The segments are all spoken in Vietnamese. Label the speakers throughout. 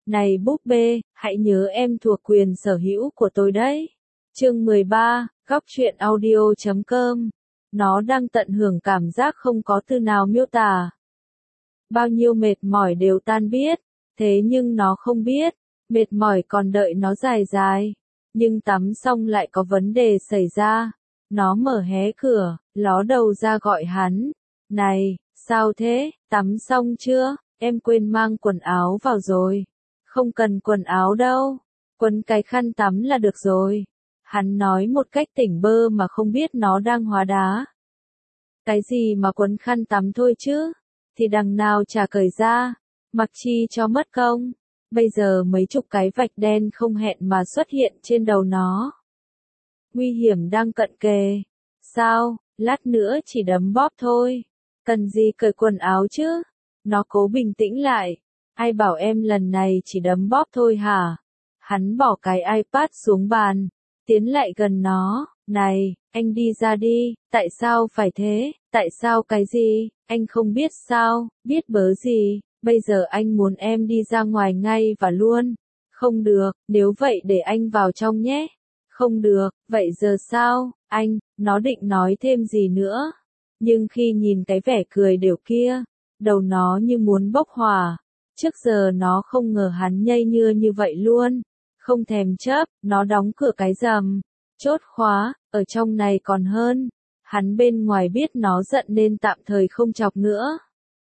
Speaker 1: Này búp bê, hãy nhớ em thuộc quyền sở hữu của tôi đấy. Chương 13, góc truyện audio.com. Nó đang tận hưởng cảm giác không có từ nào miêu tả. Bao nhiêu mệt mỏi đều tan biết, thế nhưng nó không biết, mệt mỏi còn đợi nó dài dài. Nhưng tắm xong lại có vấn đề xảy ra. Nó mở hé cửa, ló đầu ra gọi hắn. Này, sao thế, tắm xong chưa? Em quên mang quần áo vào rồi. Không cần quần áo đâu, quấn cái khăn tắm là được rồi. Hắn nói một cách tỉnh bơ mà không biết nó đang hóa đá. Cái gì mà quấn khăn tắm thôi chứ, thì đằng nào chả cởi ra, mặc chi cho mất công. Bây giờ mấy chục cái vạch đen không hẹn mà xuất hiện trên đầu nó. Nguy hiểm đang cận kề. Sao, lát nữa chỉ đấm bóp thôi. Cần gì cởi quần áo chứ? Nó cố bình tĩnh lại. Ai bảo em lần này chỉ đấm bóp thôi hả? Hắn bỏ cái iPad xuống bàn, tiến lại gần nó. Này, anh đi ra đi, tại sao phải thế? Tại sao cái gì? Anh không biết sao? Biết bớ gì? Bây giờ anh muốn em đi ra ngoài ngay và luôn. Không được, nếu vậy để anh vào trong nhé. Không được, vậy giờ sao? Anh, nó định nói thêm gì nữa. Nhưng khi nhìn cái vẻ cười đều kia, đầu nó như muốn bốc hỏa. Trước giờ nó không ngờ hắn nhây nhưa như vậy luôn. Không thèm chớp, nó đóng cửa cái rầm. Chốt khóa, ở trong này còn hơn. Hắn bên ngoài biết nó giận nên tạm thời không chọc nữa.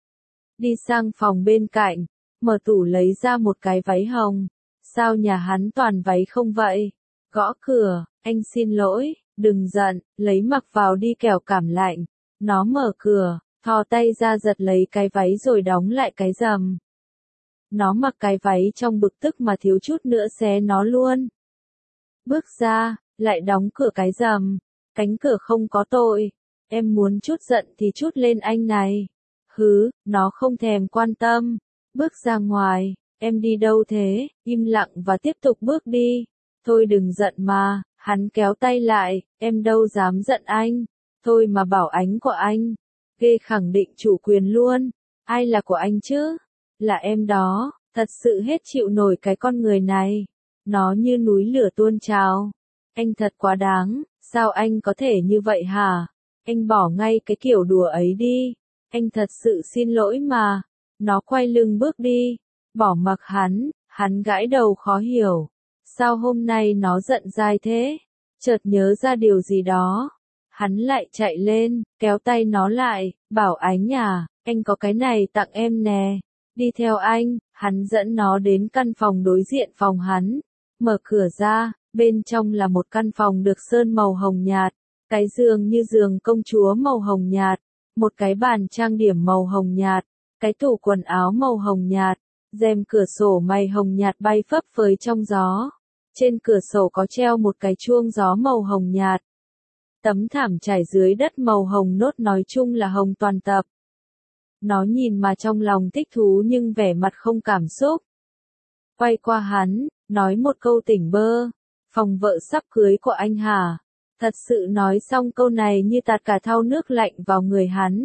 Speaker 1: Đi sang phòng bên cạnh, mở tủ lấy ra một cái váy hồng. Sao nhà hắn toàn váy không vậy? Gõ cửa, anh xin lỗi, đừng giận, lấy mặc vào đi kẻo cảm lạnh. Nó mở cửa, thò tay ra giật lấy cái váy rồi đóng lại cái rầm. Nó mặc cái váy trong bực tức mà thiếu chút nữa xé nó luôn. Bước ra, lại đóng cửa cái rầm. Cánh cửa không có tội. Em muốn chút giận thì chút lên anh này. Hứ, nó không thèm quan tâm. Bước ra ngoài, em đi đâu thế? Im lặng và tiếp tục bước đi. Thôi đừng giận mà, hắn kéo tay lại, em đâu dám giận anh. Thôi mà bảo ánh của anh. Ghê khẳng định chủ quyền luôn. Ai là của anh chứ? Là em đó, thật sự hết chịu nổi cái con người này. Nó như núi lửa tuôn trào. Anh thật quá đáng, sao anh có thể như vậy hả? Anh bỏ ngay cái kiểu đùa ấy đi. Anh thật sự xin lỗi mà. Nó quay lưng bước đi, bỏ mặc hắn gãi đầu khó hiểu. Sao hôm nay nó giận dai thế? Chợt nhớ ra điều gì đó. Hắn lại chạy lên, kéo tay nó lại, bảo Ánh à, anh có cái này tặng em nè. Đi theo anh, hắn dẫn nó đến căn phòng đối diện phòng hắn. Mở cửa ra, bên trong là một căn phòng được sơn màu hồng nhạt. Cái giường như giường công chúa màu hồng nhạt. Một cái bàn trang điểm màu hồng nhạt. Cái tủ quần áo màu hồng nhạt. Rèm cửa sổ mây hồng nhạt bay phấp phới trong gió. Trên cửa sổ có treo một cái chuông gió màu hồng nhạt. Tấm thảm trải dưới đất màu hồng nốt nói chung là hồng toàn tập. Nó nhìn mà trong lòng thích thú nhưng vẻ mặt không cảm xúc. Quay qua hắn, nói một câu tỉnh bơ. Phòng vợ sắp cưới của anh hả? Thật sự nói xong câu này như tạt cả thau nước lạnh vào người hắn.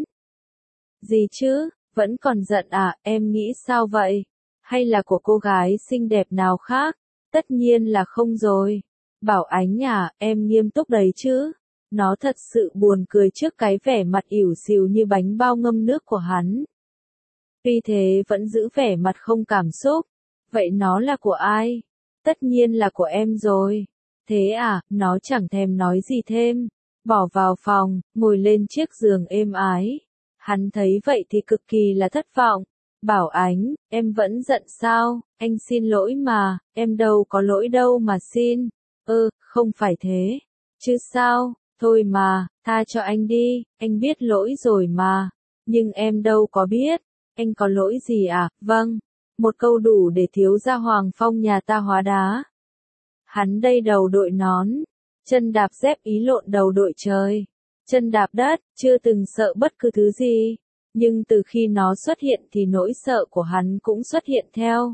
Speaker 1: Gì chứ, vẫn còn giận à, em nghĩ sao vậy? Hay là của cô gái xinh đẹp nào khác? Tất nhiên là không rồi. Bảo Ánh à, em nghiêm túc đấy chứ. Nó thật sự buồn cười trước cái vẻ mặt ỉu xìu như bánh bao ngâm nước của hắn. Tuy thế vẫn giữ vẻ mặt không cảm xúc. Vậy nó là của ai? Tất nhiên là của em rồi. Thế à, nó chẳng thèm nói gì thêm. Bỏ vào phòng, ngồi lên chiếc giường êm ái. Hắn thấy vậy thì cực kỳ là thất vọng. Bảo Ánh, em vẫn giận sao? Anh xin lỗi mà, em đâu có lỗi đâu mà xin. Không phải thế. Chứ sao? Thôi mà, tha cho anh đi, anh biết lỗi rồi mà. Nhưng em đâu có biết. Anh có lỗi gì à? Vâng. Một câu đủ để thiếu gia Hoàng Phong nhà ta hóa đá. Hắn đây đầu đội nón. Chân đạp dép ý lộn đầu đội trời. Chân đạp đất, chưa từng sợ bất cứ thứ gì. Nhưng từ khi nó xuất hiện thì nỗi sợ của hắn cũng xuất hiện theo.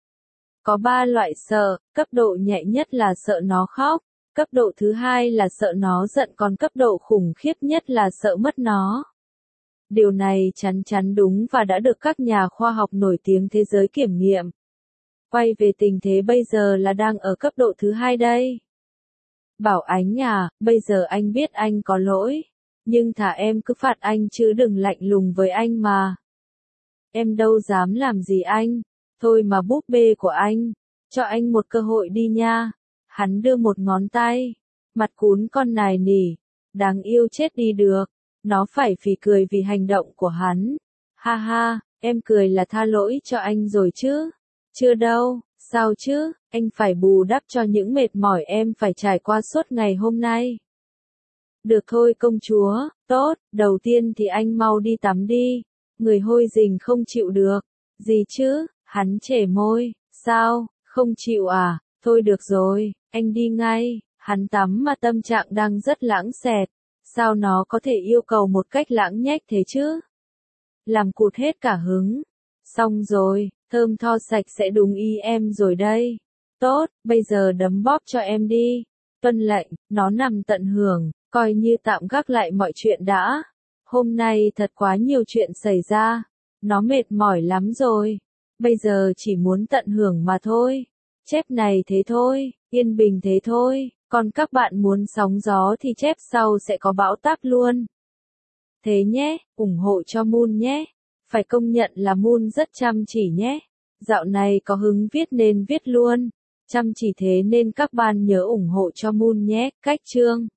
Speaker 1: Có 3 loại sợ, cấp độ nhẹ nhất là sợ nó khóc. Cấp độ thứ hai là sợ nó giận, còn cấp độ khủng khiếp nhất là sợ mất nó. Điều này chắn chắn đúng và đã được các nhà khoa học nổi tiếng thế giới kiểm nghiệm. Quay về tình thế bây giờ là đang ở cấp độ thứ 2 đây. Bảo Ánh à, bây giờ anh biết anh có lỗi. Nhưng thà em cứ phạt anh chứ đừng lạnh lùng với anh mà. Em đâu dám làm gì anh. Thôi mà búp bê của anh. Cho anh một cơ hội đi nha. Hắn đưa một ngón tay. Mặt cún con nài nỉ. Đáng yêu chết đi được. Nó phải phì cười vì hành động của hắn. Ha ha, em cười là tha lỗi cho anh rồi chứ. Chưa đâu, sao chứ, anh phải bù đắp cho những mệt mỏi em phải trải qua suốt ngày hôm nay. Được thôi công chúa, tốt, đầu tiên thì anh mau đi tắm đi. Người hôi rình không chịu được. Gì chứ, hắn chẻ môi, sao, không chịu à, thôi được rồi, anh đi ngay. Hắn tắm mà tâm trạng đang rất lãng xẹt. Sao nó có thể yêu cầu một cách lãng nhách thế chứ? Làm cụt hết cả hứng. Xong rồi, thơm tho sạch sẽ đúng ý em rồi đây. Tốt, bây giờ đấm bóp cho em đi. Tuân lệnh, nó nằm tận hưởng, coi như tạm gác lại mọi chuyện đã. Hôm nay thật quá nhiều chuyện xảy ra. Nó mệt mỏi lắm rồi. Bây giờ chỉ muốn tận hưởng mà thôi. Chép này thế thôi, yên bình thế thôi. Còn các bạn muốn sóng gió thì chép sau sẽ có bão táp luôn. Thế nhé, ủng hộ cho Moon nhé. Phải công nhận là Moon rất chăm chỉ nhé. Dạo này có hứng viết nên viết luôn. Chăm chỉ thế nên các bạn nhớ ủng hộ cho Moon nhé. Cách chương